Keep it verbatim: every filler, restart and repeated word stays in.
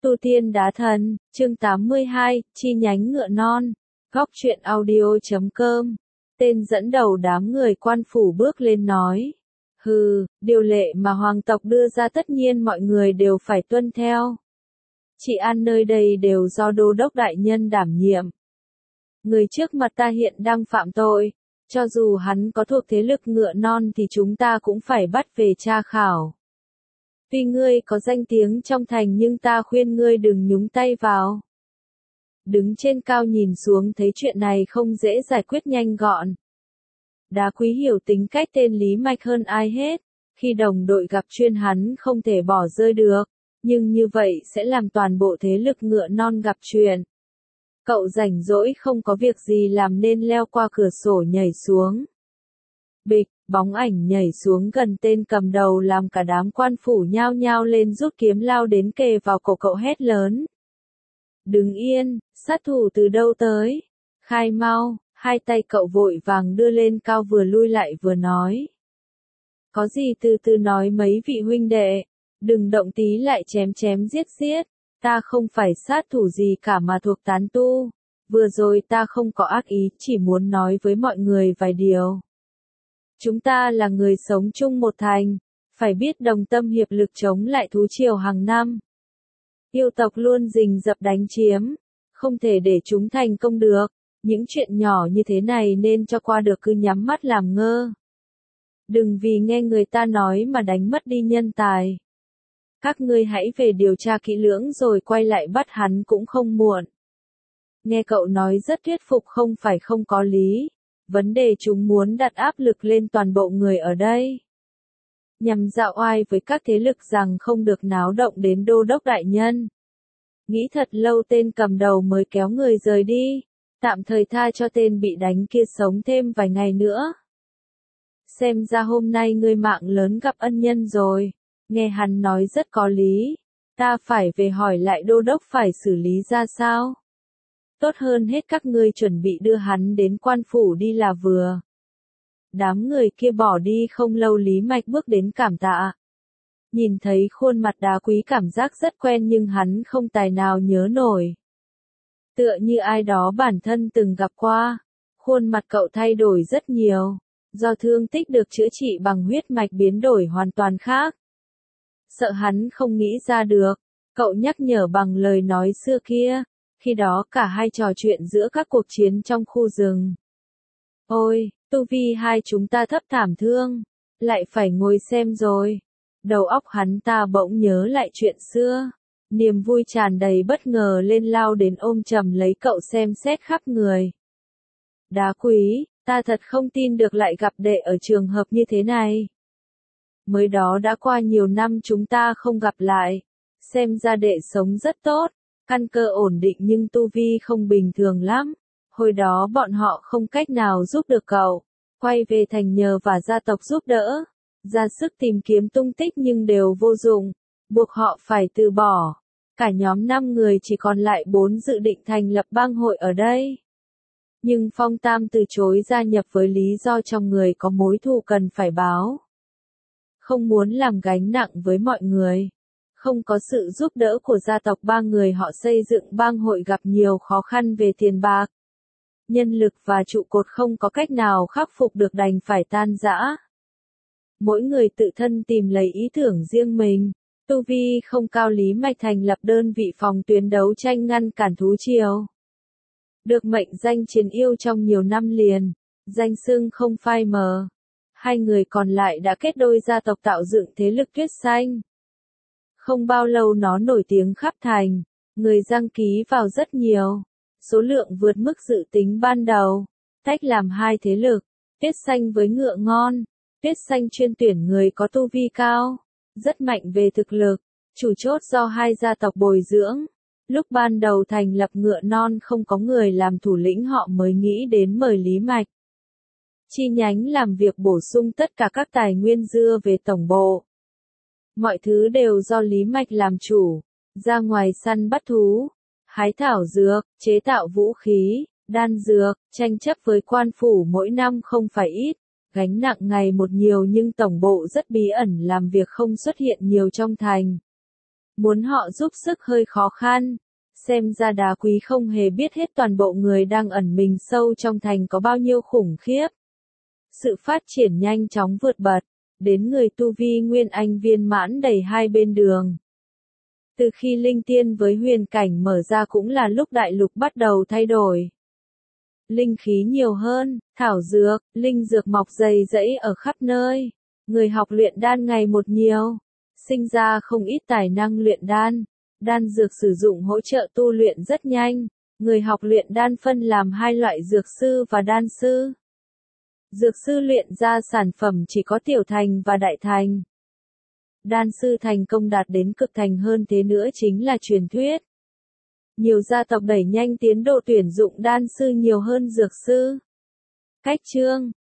Tu Tiên Đá Thần, chương tám mươi hai, chi nhánh ngựa non, góc truyện audio chấm com. Tên dẫn đầu đám người quan phủ bước lên nói. Hừ, điều lệ mà hoàng tộc đưa ra tất nhiên mọi người đều phải tuân theo. Trị an nơi đây đều do đô đốc đại nhân đảm nhiệm. Người trước mặt ta hiện đang phạm tội, cho dù hắn có thuộc thế lực ngựa non thì chúng ta cũng phải bắt về tra khảo. Tuy ngươi có danh tiếng trong thành nhưng ta khuyên ngươi đừng nhúng tay vào. Đứng trên cao nhìn xuống thấy chuyện này không dễ giải quyết nhanh gọn. Đá Quý hiểu tính cách tên Lý Mạch hơn ai hết, khi đồng đội gặp chuyên hắn không thể bỏ rơi được, nhưng như vậy sẽ làm toàn bộ thế lực ngựa non gặp chuyện. Cậu rảnh rỗi không có việc gì làm nên leo qua cửa sổ nhảy xuống. Bịch, bóng ảnh nhảy xuống gần tên cầm đầu làm cả đám quan phủ nhao nhao lên rút kiếm lao đến kề vào cổ cậu hét lớn. Đứng yên, sát thủ từ đâu tới? Khai mau, hai tay cậu vội vàng đưa lên cao vừa lui lại vừa nói. Có gì từ từ nói mấy vị huynh đệ, đừng động tí lại chém chém giết giết, ta không phải sát thủ gì cả mà thuộc tán tu, vừa rồi ta không có ác ý chỉ muốn nói với mọi người vài điều. Chúng ta là người sống chung một thành, phải biết đồng tâm hiệp lực chống lại thú triều hàng năm. Yêu tộc luôn rình rập đánh chiếm, không thể để chúng thành công được, những chuyện nhỏ như thế này nên cho qua được cứ nhắm mắt làm ngơ. Đừng vì nghe người ta nói mà đánh mất đi nhân tài. Các ngươi hãy về điều tra kỹ lưỡng rồi quay lại bắt hắn cũng không muộn. Nghe cậu nói rất thuyết phục không phải không có lý. Vấn đề chúng muốn đặt áp lực lên toàn bộ người ở đây. Nhằm dạo oai với các thế lực rằng không được náo động đến đô đốc đại nhân. Nghĩ thật lâu tên cầm đầu mới kéo người rời đi, tạm thời tha cho tên bị đánh kia sống thêm vài ngày nữa. Xem ra hôm nay ngươi mạng lớn gặp ân nhân rồi, nghe hắn nói rất có lý, ta phải về hỏi lại đô đốc phải xử lý ra sao. Tốt hơn hết các ngươi chuẩn bị đưa hắn đến quan phủ đi là vừa. Đám người kia bỏ đi không lâu Lý Mạch bước đến cảm tạ. Nhìn thấy khuôn mặt Đá Quý cảm giác rất quen nhưng hắn không tài nào nhớ nổi. Tựa như ai đó bản thân từng gặp qua. Khuôn mặt cậu thay đổi rất nhiều, do thương tích được chữa trị bằng huyết mạch biến đổi hoàn toàn khác. Sợ hắn không nghĩ ra được, cậu nhắc nhở bằng lời nói xưa kia. Khi đó cả hai trò chuyện giữa các cuộc chiến trong khu rừng. Ôi, tu vi hai chúng ta thấp thảm thương, lại phải ngồi xem rồi. Đầu óc hắn ta bỗng nhớ lại chuyện xưa. Niềm vui tràn đầy bất ngờ lên lao đến ôm chầm lấy cậu xem xét khắp người. Đá Quý, ta thật không tin được lại gặp đệ ở trường hợp như thế này. Mới đó đã qua nhiều năm chúng ta không gặp lại. Xem ra đệ sống rất tốt. Căn cơ ổn định nhưng tu vi không bình thường lắm. Hồi đó bọn họ không cách nào giúp được cậu. Quay về thành nhờ và gia tộc giúp đỡ. Ra sức tìm kiếm tung tích nhưng đều vô dụng. Buộc họ phải từ bỏ. Cả nhóm năm người chỉ còn lại bốn dự định thành lập bang hội ở đây. Nhưng Phong Tam từ chối gia nhập với lý do trong người có mối thù cần phải báo. Không muốn làm gánh nặng với mọi người. Không có sự giúp đỡ của gia tộc ba người họ xây dựng bang hội gặp nhiều khó khăn về tiền bạc. Nhân lực và trụ cột không có cách nào khắc phục được đành phải tan rã. Mỗi người tự thân tìm lấy ý tưởng riêng mình. Tu vi không cao Lý Mạch thành lập đơn vị phòng tuyến đấu tranh ngăn cản thú triều. Được mệnh danh chiến yêu trong nhiều năm liền. Danh xưng không phai mờ. Hai người còn lại đã kết đôi gia tộc tạo dựng thế lực Tuyết Xanh. Không bao lâu nó nổi tiếng khắp thành, người đăng ký vào rất nhiều, số lượng vượt mức dự tính ban đầu, tách làm hai thế lực, Tuyết Xanh với Ngựa Ngon, Tuyết Xanh chuyên tuyển người có tu vi cao, rất mạnh về thực lực, chủ chốt do hai gia tộc bồi dưỡng. Lúc ban đầu thành lập Ngựa Non không có người làm thủ lĩnh họ mới nghĩ đến mời Lý Mạch. Chi nhánh làm việc bổ sung tất cả các tài nguyên dưa về tổng bộ. Mọi thứ đều do Lý Mạch làm chủ, ra ngoài săn bắt thú, hái thảo dược, chế tạo vũ khí, đan dược, tranh chấp với quan phủ mỗi năm không phải ít, gánh nặng ngày một nhiều nhưng tổng bộ rất bí ẩn làm việc không xuất hiện nhiều trong thành. muốn họ giúp sức hơi khó khăn. Xem ra Đá Quý không hề biết hết toàn bộ người đang ẩn mình sâu trong thành có bao nhiêu khủng khiếp. Sự phát triển nhanh chóng vượt bật, đến người tu vi Nguyên Anh viên mãn đầy hai bên đường. Từ khi linh tiên với huyền cảnh mở ra cũng là lúc đại lục bắt đầu thay đổi. Linh khí nhiều hơn, thảo dược, linh dược mọc dày dẫy ở khắp nơi. Người học luyện đan ngày một nhiều, sinh ra không ít tài năng luyện đan. Đan dược sử dụng hỗ trợ tu luyện rất nhanh. Người học luyện đan phân làm hai loại dược sư và đan sư. Dược sư luyện ra sản phẩm chỉ có tiểu thành và đại thành. Đan sư thành công đạt đến cực thành hơn thế nữa chính là truyền thuyết. Nhiều gia tộc đẩy nhanh tiến độ tuyển dụng đan sư nhiều hơn dược sư. Cách chương